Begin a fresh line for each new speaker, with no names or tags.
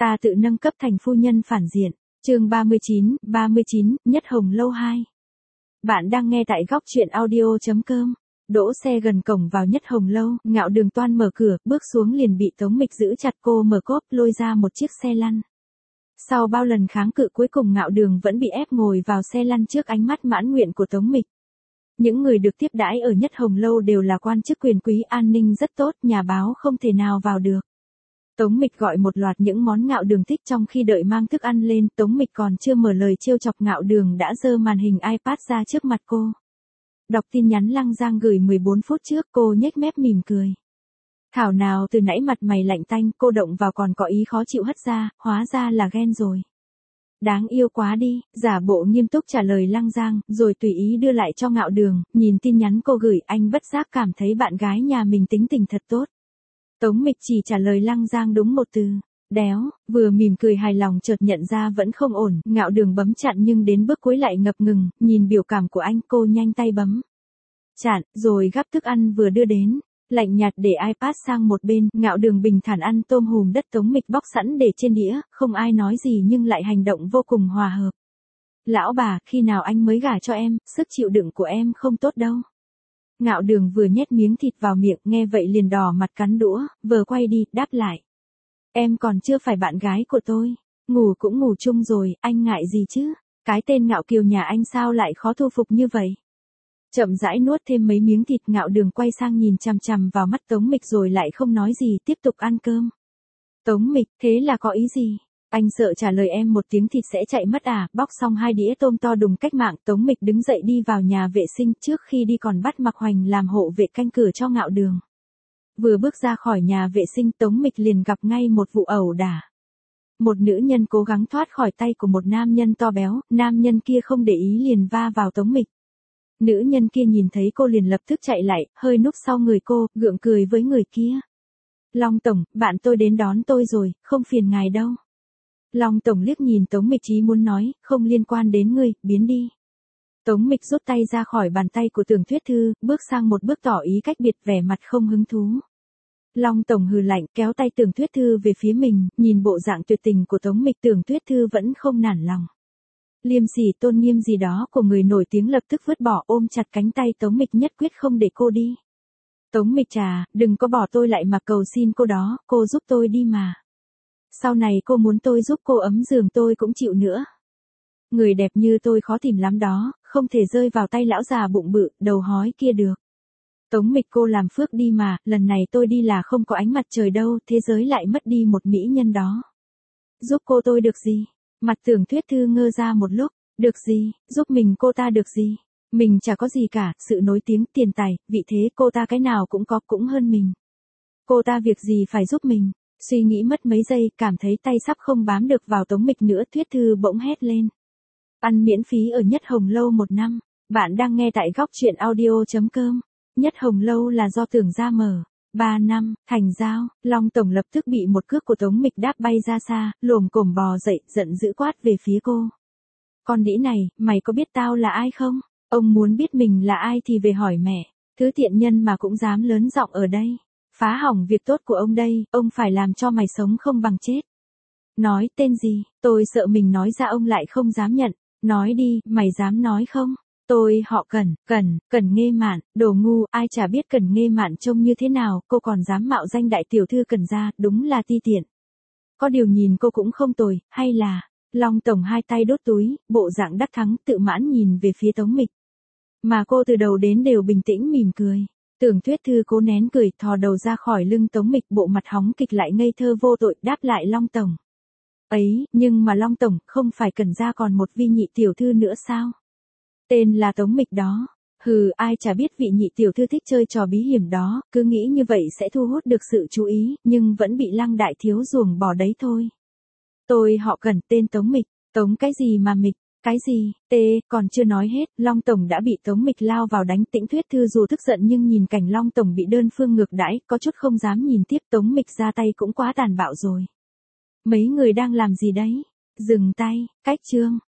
Ta tự nâng cấp thành phu nhân phản diện. Chương 39, Nhất Hồng Lâu 2. Bạn đang nghe tại góc truyện audio.com. Đỗ xe gần cổng vào Nhất Hồng Lâu, Ngạo Đường toan mở cửa, bước xuống liền bị Tống Mịch giữ chặt, cô mở cốp lôi ra một chiếc xe lăn. Sau bao lần kháng cự cuối cùng Ngạo Đường vẫn bị ép ngồi vào xe lăn trước ánh mắt mãn nguyện của Tống Mịch. Những người được tiếp đãi ở Nhất Hồng Lâu đều là quan chức quyền quý, an ninh rất tốt, nhà báo không thể nào vào được. Tống Mịch gọi một loạt những món Ngạo Đường thích, trong khi đợi mang thức ăn lên, Tống Mịch còn chưa mở lời trêu chọc Ngạo Đường đã giơ màn hình iPad ra trước mặt cô. Đọc tin nhắn Lăng Giang gửi 14 phút trước, cô nhếch mép mỉm cười. Thảo nào từ nãy mặt mày lạnh tanh, cô động vào còn có ý khó chịu hất ra, hóa ra là ghen rồi. Đáng yêu quá đi, giả bộ nghiêm túc trả lời Lăng Giang, rồi tùy ý đưa lại cho Ngạo Đường, nhìn tin nhắn cô gửi, anh bất giác cảm thấy bạn gái nhà mình tính tình thật tốt. Tống Mịch chỉ trả lời Lăng Giang đúng một từ, đéo, vừa mỉm cười hài lòng chợt nhận ra vẫn không ổn, Ngạo Đường bấm chặn nhưng đến bước cuối lại ngập ngừng, nhìn biểu cảm của anh cô nhanh tay bấm chặn, rồi gắp thức ăn vừa đưa đến, lạnh nhạt để iPad sang một bên, Ngạo Đường bình thản ăn tôm hùm đất Tống Mịch bóc sẵn để trên đĩa, không ai nói gì nhưng lại hành động vô cùng hòa hợp. Lão bà, khi nào anh mới gả cho em, sức chịu đựng của em không tốt đâu. Ngạo Đường vừa nhét miếng thịt vào miệng, nghe vậy liền đỏ mặt cắn đũa, vờ quay đi, đáp lại. Em còn chưa phải bạn gái của tôi, ngủ cũng ngủ chung rồi, anh ngại gì chứ, cái tên Ngạo Kiều nhà anh sao lại khó thu phục như vậy. Chậm rãi nuốt thêm mấy miếng thịt, Ngạo Đường quay sang nhìn chằm chằm vào mắt Tống Mịch rồi lại không nói gì, tiếp tục ăn cơm. Tống Mịch, thế là có ý gì? Anh sợ trả lời em một tiếng thịt sẽ chạy mất à? Bóc xong 2 đĩa tôm to đùng cách mạng, Tống Mịch đứng dậy đi vào nhà vệ sinh, trước khi đi còn bắt Mạc Hoành làm hộ vệ canh cửa cho Ngạo Đường. Vừa bước ra khỏi nhà vệ sinh, Tống Mịch liền gặp ngay một vụ ẩu đả. Một nữ nhân cố gắng thoát khỏi tay của một nam nhân to béo, nam nhân kia không để ý liền va vào Tống Mịch. Nữ nhân kia nhìn thấy cô liền lập tức chạy lại, hơi núp sau người cô, gượng cười với người kia. Long Tổng, bạn tôi đến đón tôi rồi, không phiền ngài đâu. Long Tổng liếc nhìn Tống Mịch ý muốn nói, không liên quan đến ngươi, biến đi. Tống Mịch rút tay ra khỏi bàn tay của Tưởng Tuyết Thư, bước sang một bước tỏ ý cách biệt, vẻ mặt không hứng thú. Long Tổng hừ lạnh, kéo tay Tưởng Tuyết Thư về phía mình, nhìn bộ dạng tuyệt tình của Tống Mịch, Tưởng Tuyết Thư vẫn không nản lòng. Liêm sỉ tôn nghiêm gì đó của người nổi tiếng lập tức vứt bỏ, ôm chặt cánh tay Tống Mịch nhất quyết không để cô đi. Tống Mịch trà, đừng có bỏ tôi lại mà cầu xin cô đó, cô giúp tôi đi mà. Sau này cô muốn tôi giúp cô ấm giường tôi cũng chịu nữa. Người đẹp như tôi khó tìm lắm đó, không thể rơi vào tay lão già bụng bự, đầu hói kia được. Tống Mịch cô làm phước đi mà, lần này tôi đi là không có ánh mặt trời đâu, thế giới lại mất đi một mỹ nhân đó. Giúp cô tôi được gì? Mặt Tưởng Tuyết Thư ngơ ra một lúc, được gì, giúp mình cô ta được gì? Mình chả có gì cả, sự nổi tiếng, tiền tài, vị thế cô ta cái nào cũng có, cũng hơn mình. Cô ta việc gì phải giúp mình? Suy nghĩ mất mấy giây, cảm thấy tay sắp không bám được vào Tống Mịch nữa, Tuyết Thư bỗng hét lên. Ăn miễn phí ở Nhất Hồng Lâu 1 năm. Bạn đang nghe tại góc truyện audio.com. Nhất Hồng Lâu là do Tưởng gia mở. 3 năm, thành giao, Long Tổng lập tức bị một cước của Tống Mịch đáp bay ra xa, lồm cồm bò dậy, giận dữ quát về phía cô. Con đĩ này, mày có biết tao là ai không? Ông muốn biết mình là ai thì về hỏi mẹ, thứ tiện nhân mà cũng dám lớn giọng ở đây. Phá hỏng việc tốt của ông đây, ông phải làm cho mày sống không bằng chết. Nói tên gì, tôi sợ mình nói ra ông lại không dám nhận, nói đi, mày dám nói không? Tôi họ Cẩn Nghê Mạn, đồ ngu, ai chả biết Cẩn Nghê Mạn trông như thế nào, cô còn dám mạo danh đại tiểu thư Cẩn gia, đúng là ti tiện. Có điều nhìn cô cũng không tồi, hay là, Long Tổng hai tay đốt túi, bộ dạng đắc thắng tự mãn nhìn về phía Tống Mịch. Mà cô từ đầu đến đều bình tĩnh mỉm cười. Tưởng Tuyết Thư cố nén cười, thò đầu ra khỏi lưng Tống Mịch, bộ mặt hóng kịch lại ngây thơ vô tội, đáp lại Long Tổng. Ấy, nhưng mà Long Tổng, không phải Cẩn gia còn một vi nhị tiểu thư nữa sao? Tên là Tống Mịch đó. Hừ, ai chả biết vị nhị tiểu thư thích chơi trò bí hiểm đó, cứ nghĩ như vậy sẽ thu hút được sự chú ý, nhưng vẫn bị Lăng đại thiếu ruồng bỏ đấy thôi. Tôi họ Cẩn, tên Tống Mịch. Tống cái gì mà Mịch? Cái gì? Còn chưa nói hết, Long Tổng đã bị Tống Mịch lao vào đánh. Tĩnh Tuyết Thư dù tức giận nhưng nhìn cảnh Long Tổng bị đơn phương ngược đãi, có chút không dám nhìn tiếp. Tống Mịch ra tay cũng quá tàn bạo rồi. Mấy người đang làm gì đấy? Dừng tay, cách chương.